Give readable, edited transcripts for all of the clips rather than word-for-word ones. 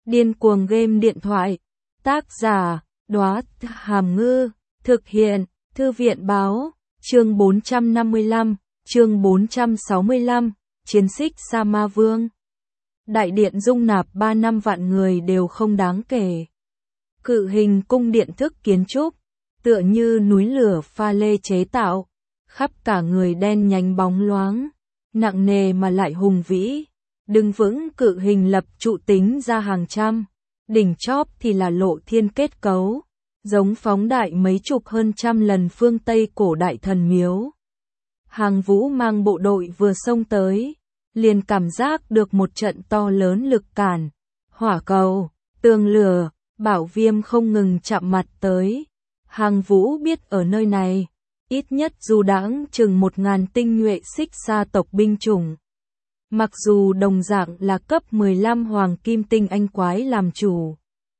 Điên cuồng game điện thoại. Tác giả, Đóa Hàm Ngư. Thực hiện, Thư viện báo. Chương 455, chương 465, Chiến xích Sa Ma Vương. Đại điện dung nạp 3-5 vạn người đều không đáng kể. Cự hình cung điện thức kiến trúc, tựa như núi lửa pha lê chế tạo, khắp cả người đen nhánh bóng loáng, nặng nề mà lại hùng vĩ. Đứng vững cự hình lập trụ tính ra hàng trăm, đỉnh chóp thì là lộ thiên kết cấu, giống phóng đại mấy chục hơn trăm lần phương Tây cổ đại thần miếu. Hàng Vũ mang bộ đội vừa xông tới, liền cảm giác được một trận to lớn lực cản, hỏa cầu, tường lửa, bảo viêm không ngừng chạm mặt tới. Hàng Vũ biết ở nơi này, ít nhất dù đãng chừng 1000 tinh nhuệ xích sa tộc binh chủng. Mặc dù đồng dạng là cấp 15 hoàng kim tinh anh quái làm chủ.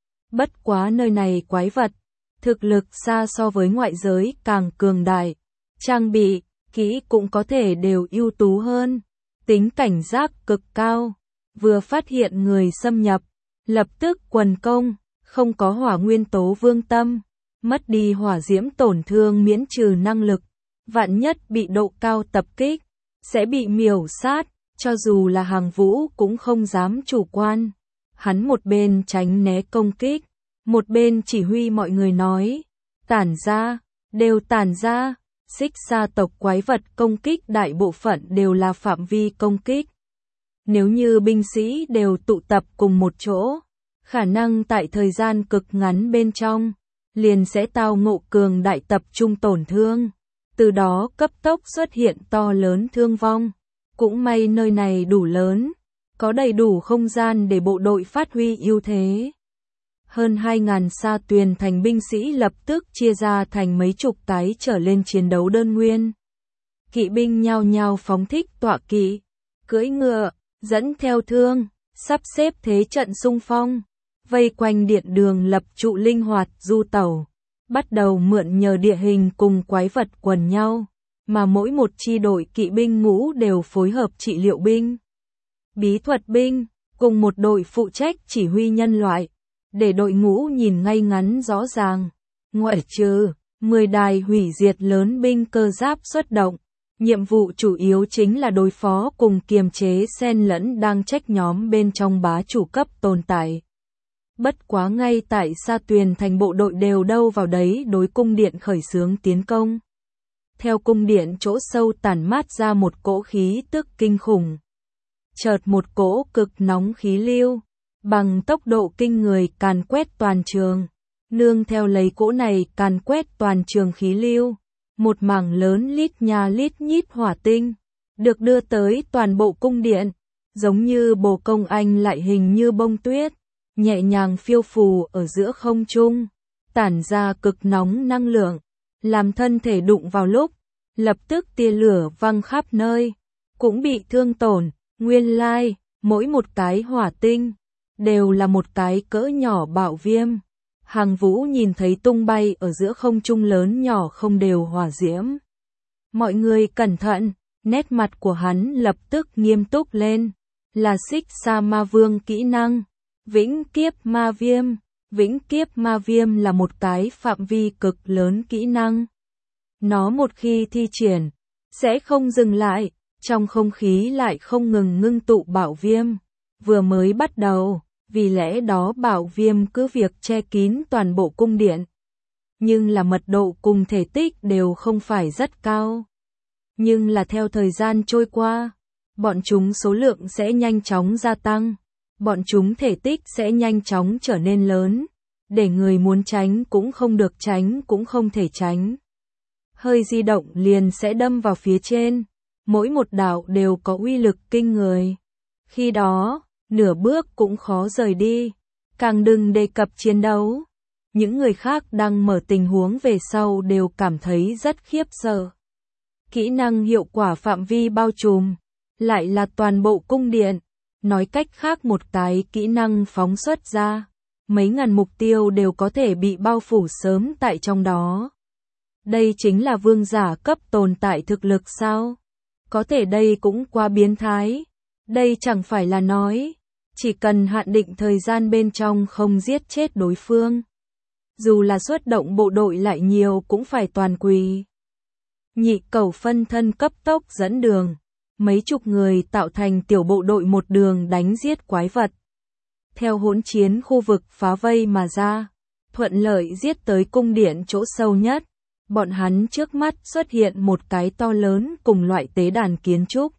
Bất quá nơi này quái vật, thực lực xa so với ngoại giới càng cường đại, trang bị, kỹ cũng có thể đều ưu tú hơn, tính cảnh giác cực cao, vừa phát hiện người xâm nhập, lập tức quần công, không có hỏa nguyên tố vương tâm, mất đi hỏa diễm tổn thương miễn trừ năng lực, vạn nhất bị độ cao tập kích, sẽ bị miểu sát. Cho dù là Hàng Vũ cũng không dám chủ quan. Hắn một bên tránh né công kích, một bên chỉ huy mọi người nói, tản ra, đều tản ra. Xích sa tộc quái vật công kích đại bộ phận đều là phạm vi công kích. Nếu như binh sĩ đều tụ tập cùng một chỗ, khả năng tại thời gian cực ngắn bên trong, liền sẽ tao ngộ cường đại tập trung tổn thương, từ đó cấp tốc xuất hiện to lớn thương vong. Cũng may nơi này đủ lớn, có đầy đủ không gian để bộ đội phát huy ưu thế. Hơn 2000 sa tuyền thành binh sĩ lập tức chia ra thành mấy chục cái trở lên chiến đấu đơn nguyên. Kỵ binh nhao nhao phóng thích tọa kỵ, cưỡi ngựa, dẫn theo thương, sắp xếp thế trận xung phong, vây quanh điện đường lập trụ linh hoạt du tẩu, bắt đầu mượn nhờ địa hình cùng quái vật quần nhau. Mà mỗi một chi đội kỵ binh ngũ đều phối hợp trị liệu binh, bí thuật binh, cùng một đội phụ trách chỉ huy nhân loại, để đội ngũ nhìn ngay ngắn rõ ràng. Ngoại trừ 10 đài hủy diệt lớn binh cơ giáp xuất động, nhiệm vụ chủ yếu chính là đối phó cùng kiềm chế xen lẫn đang trách nhóm bên trong bá chủ cấp tồn tại. Bất quá ngay tại Sa Tuyền thành bộ đội đều đâu vào đấy đối cung điện khởi xướng tiến công. Theo cung điện chỗ sâu tản mát ra một cỗ khí tức kinh khủng. Chợt một cỗ cực nóng khí lưu, bằng tốc độ kinh người càn quét toàn trường. Nương theo lấy cỗ này càn quét toàn trường khí lưu, một mảng lớn lít nhà lít nhít hỏa tinh, được đưa tới toàn bộ cung điện, giống như bồ công anh lại hình như bông tuyết, nhẹ nhàng phiêu phù ở giữa không trung, tản ra cực nóng năng lượng. Làm thân thể đụng vào lúc, lập tức tia lửa văng khắp nơi, cũng bị thương tổn. Nguyên lai, mỗi một cái hỏa tinh, đều là một cái cỡ nhỏ bạo viêm. Hàng Vũ nhìn thấy tung bay ở giữa không trung lớn nhỏ không đều hỏa diễm. Mọi người cẩn thận, nét mặt của hắn lập tức nghiêm túc lên, là xích sa ma vương kỹ năng, vĩnh kiếp ma viêm. Vĩnh kiếp ma viêm là một cái phạm vi cực lớn kỹ năng. Nó một khi thi triển, sẽ không dừng lại, trong không khí lại không ngừng ngưng tụ bạo viêm. Vừa mới bắt đầu, vì lẽ đó bạo viêm cứ việc che kín toàn bộ cung điện. Nhưng là mật độ cùng thể tích đều không phải rất cao. Nhưng là theo thời gian trôi qua, bọn chúng số lượng sẽ nhanh chóng gia tăng. Bọn chúng thể tích sẽ nhanh chóng trở nên lớn, để người muốn tránh cũng không được tránh cũng không thể tránh. Hơi di động liền sẽ đâm vào phía trên, mỗi một đạo đều có uy lực kinh người. Khi đó, nửa bước cũng khó rời đi, càng đừng đề cập chiến đấu. Những người khác đang mở tình huống về sau đều cảm thấy rất khiếp sợ. Kỹ năng hiệu quả phạm vi bao trùm, lại là toàn bộ cung điện. Nói cách khác một cái kỹ năng phóng xuất ra, mấy ngàn mục tiêu đều có thể bị bao phủ sớm tại trong đó. Đây chính là vương giả cấp tồn tại thực lực sao? Có thể đây cũng quá biến thái. Đây chẳng phải là nói, Chỉ cần hạn định thời gian bên trong không giết chết đối phương. Dù là xuất động bộ đội lại nhiều cũng phải toàn quỳ. Nhị cẩu phân thân cấp tốc dẫn đường. Mấy chục người tạo thành tiểu bộ đội một đường đánh giết quái vật. Theo hỗn chiến khu vực phá vây mà ra. Thuận lợi giết tới cung điện chỗ sâu nhất. Bọn hắn trước mắt xuất hiện một cái to lớn cùng loại tế đàn kiến trúc.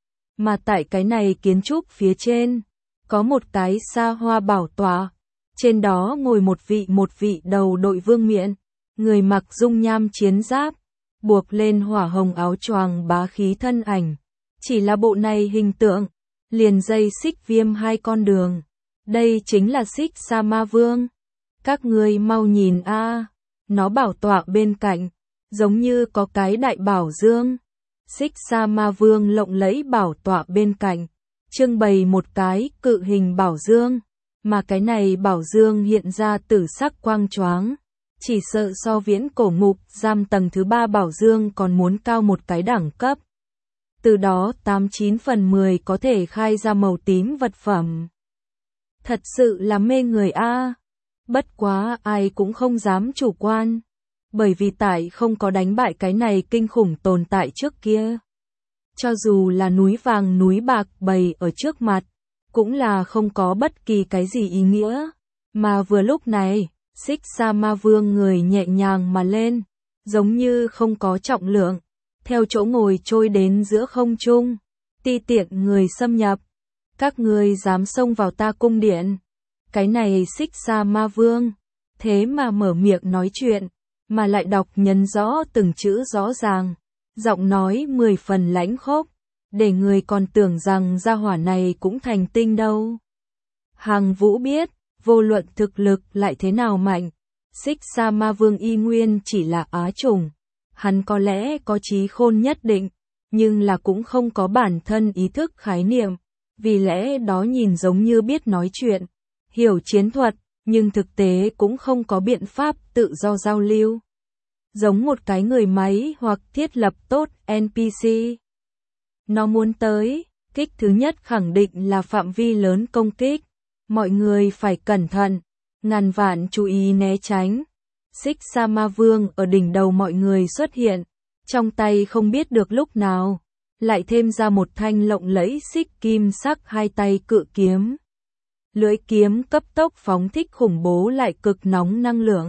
Mà tại cái này kiến trúc phía trên, có một cái xa hoa bảo tọa. Trên đó ngồi một vị đầu đội vương miện, người mặc dung nham chiến giáp, buộc lên hỏa hồng áo choàng bá khí thân ảnh. Chỉ là bộ này hình tượng, liền dây xích viêm hai con đường. Đây chính là Xích Sa Ma Vương. Các ngươi mau nhìn a, nó bảo tọa bên cạnh, giống như có cái đại bảo dương. Xích Sa Ma Vương lộng lẫy bảo tọa bên cạnh, trưng bày một cái cự hình bảo dương, mà cái này bảo dương hiện ra tử sắc quang choáng, chỉ sợ so viễn cổ ngục giam tầng thứ 3 bảo dương còn muốn cao một cái đẳng cấp. Từ đó 89 phần 10 có thể khai ra màu tím vật phẩm. Thật sự là mê người a. Bất quá ai cũng không dám chủ quan, bởi vì tại không có đánh bại cái này kinh khủng tồn tại trước kia. Cho dù là núi vàng núi bạc bày ở trước mặt, cũng là không có bất kỳ cái gì ý nghĩa. Mà vừa lúc này, Xích Sa Ma Vương người nhẹ nhàng mà lên, giống như không có trọng lượng, theo chỗ ngồi trôi đến giữa không trung, ti tiện người xâm nhập. Các ngươi dám xông vào ta cung điện. Cái này Xích Sa Ma Vương, thế mà mở miệng nói chuyện, mà lại đọc nhấn rõ từng chữ rõ ràng, giọng nói 10 phần lãnh khốc, để người còn tưởng rằng gia hỏa này cũng thành tinh đâu. Hàng Vũ biết, vô luận thực lực lại thế nào mạnh, Xích Sa Ma Vương y nguyên chỉ là á chủng. Hắn có lẽ có trí khôn nhất định, nhưng là cũng không có bản thân ý thức khái niệm, vì lẽ đó nhìn giống như biết nói chuyện, hiểu chiến thuật, nhưng thực tế cũng không có biện pháp tự do giao lưu. Giống một cái người máy hoặc thiết lập tốt NPC. Nó muốn tới, kích thứ nhất khẳng định là phạm vi lớn công kích. Mọi người phải cẩn thận, ngàn vạn chú ý né tránh. Xích Sa Ma Vương ở đỉnh đầu mọi người xuất hiện, trong tay không biết được lúc nào, lại thêm ra một thanh lộng lẫy xích kim sắc hai tay cự kiếm. Lưỡi kiếm cấp tốc phóng thích khủng bố lại cực nóng năng lượng.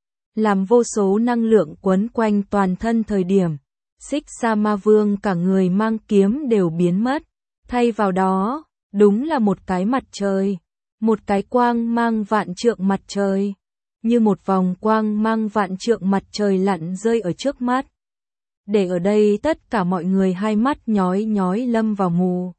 Làm vô số năng lượng quấn quanh toàn thân thời điểm, Xích Sa Ma Vương cả người mang kiếm đều biến mất, thay vào đó, đúng là một cái mặt trời, một cái quang mang vạn trượng mặt trời, như một vòng quang mang vạn trượng mặt trời lặn rơi ở trước mắt. Để ở đây tất cả mọi người hai mắt nhói nhói lâm vào mù.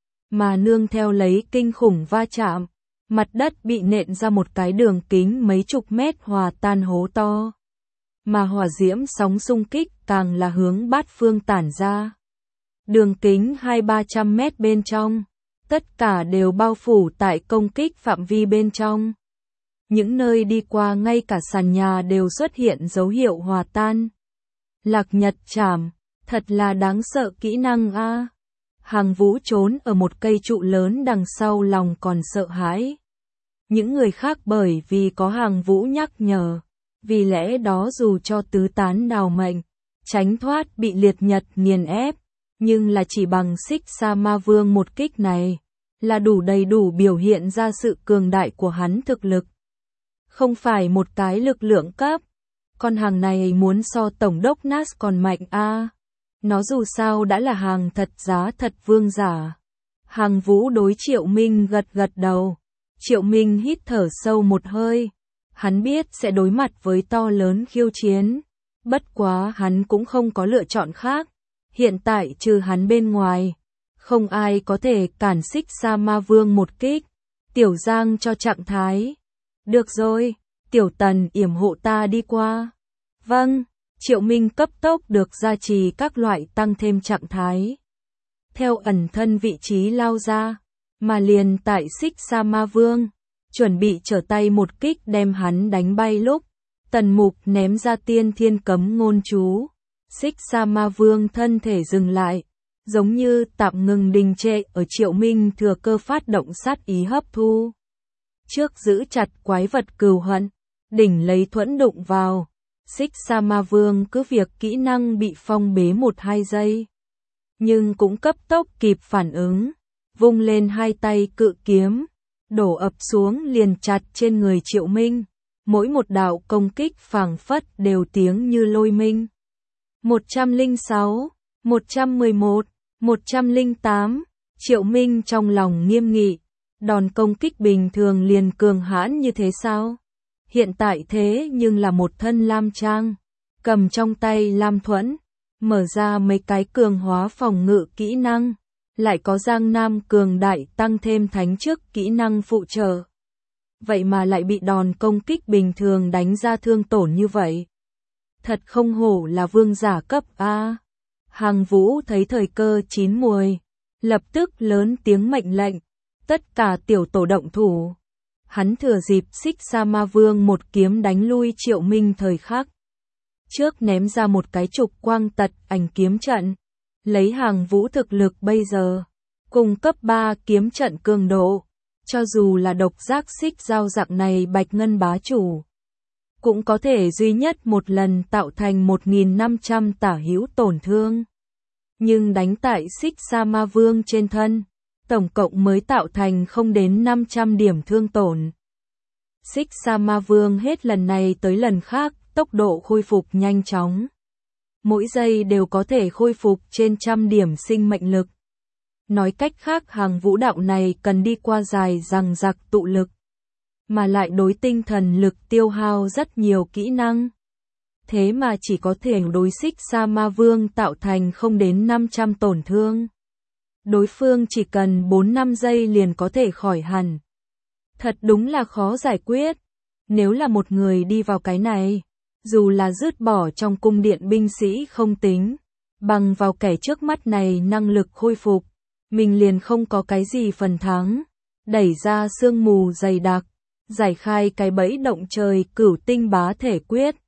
Mà nương theo lấy kinh khủng va chạm, mặt đất bị nện ra một cái đường kính mấy chục mét hòa tan hố to. Mà hỏa diễm sóng xung kích càng là hướng bát phương tản ra. Đường kính 200-300 mét bên trong, tất cả đều bao phủ tại công kích phạm vi bên trong. Những nơi đi qua ngay cả sàn nhà đều xuất hiện dấu hiệu hòa tan. Lạc Nhật Trảm, thật là đáng sợ kỹ năng a. Hàng Vũ trốn ở một cây trụ lớn đằng sau lòng còn sợ hãi. Những người khác bởi vì có Hàng Vũ nhắc nhở, vì lẽ đó dù cho tứ tán đào mệnh, tránh thoát bị liệt nhật nghiền ép, nhưng là chỉ bằng Xích Sa Ma Vương một kích này, là đầy đủ biểu hiện ra sự cường đại của hắn thực lực. Không phải một cái lực lượng cấp, con hàng này muốn so tổng đốc Nas còn mạnh a. Nó dù sao đã là hàng thật giá thật vương giả. Hàng Vũ đối Triệu Minh gật gật đầu. Triệu Minh hít thở sâu một hơi. Hắn biết sẽ đối mặt với to lớn khiêu chiến. Bất quá hắn cũng không có lựa chọn khác. Hiện tại trừ hắn bên ngoài, không ai có thể cản Xích Sa Ma Vương một kích. Tiểu Giang cho trạng thái. Được rồi, Tiểu Tần yểm hộ ta đi qua. Vâng, Triệu Minh cấp tốc được gia trì các loại tăng thêm trạng thái. Theo ẩn thân vị trí lao ra, mà liền tại Xích Sa Ma Vương, chuẩn bị trở tay một kích đem hắn đánh bay lúc, Tần Mục ném ra tiên thiên cấm ngôn chú. Xích Sa Ma Vương thân thể dừng lại, giống như tạm ngừng đình trệ ở Triệu Minh thừa cơ phát động sát ý hấp thu. Trước giữ chặt quái vật cừu hận, đỉnh lấy thuẫn đụng vào. Xích Sa Ma Vương cứ việc kỹ năng bị phong bế 1-2 giây. Nhưng cũng cấp tốc kịp phản ứng, vung lên hai tay cự kiếm, đổ ập xuống liền chặt trên người Triệu Minh. Mỗi một đạo công kích phảng phất đều tiếng như lôi minh. 106, 111, 108, Triệu Minh trong lòng nghiêm nghị. Đòn công kích bình thường liền cường hãn như thế sao? Hiện tại thế nhưng là một thân lam trang, cầm trong tay lam thuẫn, mở ra mấy cái cường hóa phòng ngự kỹ năng, lại có Giang Nam cường đại tăng thêm thánh chức kỹ năng phụ trợ. Vậy mà lại bị đòn công kích bình thường đánh ra thương tổn như vậy. Thật không hổ là vương giả cấp A. Hàng Vũ thấy thời cơ chín muồi, lập tức lớn tiếng mệnh lệnh, tất cả tiểu tổ động thủ. Hắn thừa dịp Xích Sa Ma Vương một kiếm đánh lui Triệu Minh thời khắc. Trước ném ra một cái trục quang tật ảnh kiếm trận. Lấy Hàng Vũ thực lực bây giờ, cùng cấp 3 kiếm trận cường độ, cho dù là độc giác xích dao dạng này bạch ngân bá chủ, cũng có thể duy nhất một lần tạo thành 1.500 tả hữu tổn thương. Nhưng đánh tại Xích Sa Ma Vương trên thân, tổng cộng mới tạo thành không đến 500 điểm thương tổn. Xích Sa Ma Vương hết lần này tới lần khác, tốc độ khôi phục nhanh chóng. Mỗi giây đều có thể khôi phục trên 100 điểm sinh mệnh lực. Nói cách khác Hàng Vũ đạo này cần đi qua dài dằng dặc tụ lực, mà lại đối tinh thần lực tiêu hao rất nhiều kỹ năng. Thế mà chỉ có thể đối Xích Sa Ma Vương tạo thành không đến 500 tổn thương. Đối phương chỉ cần 4-5 giây liền có thể khỏi hẳn. Thật đúng là khó giải quyết. Nếu là một người đi vào cái này, dù là dứt bỏ trong cung điện binh sĩ không tính, bằng vào kẻ trước mắt này năng lực khôi phục, mình liền không có cái gì phần thắng. Đẩy ra sương mù dày đặc, giải khai cái bẫy động trời cửu tinh bá thể quyết.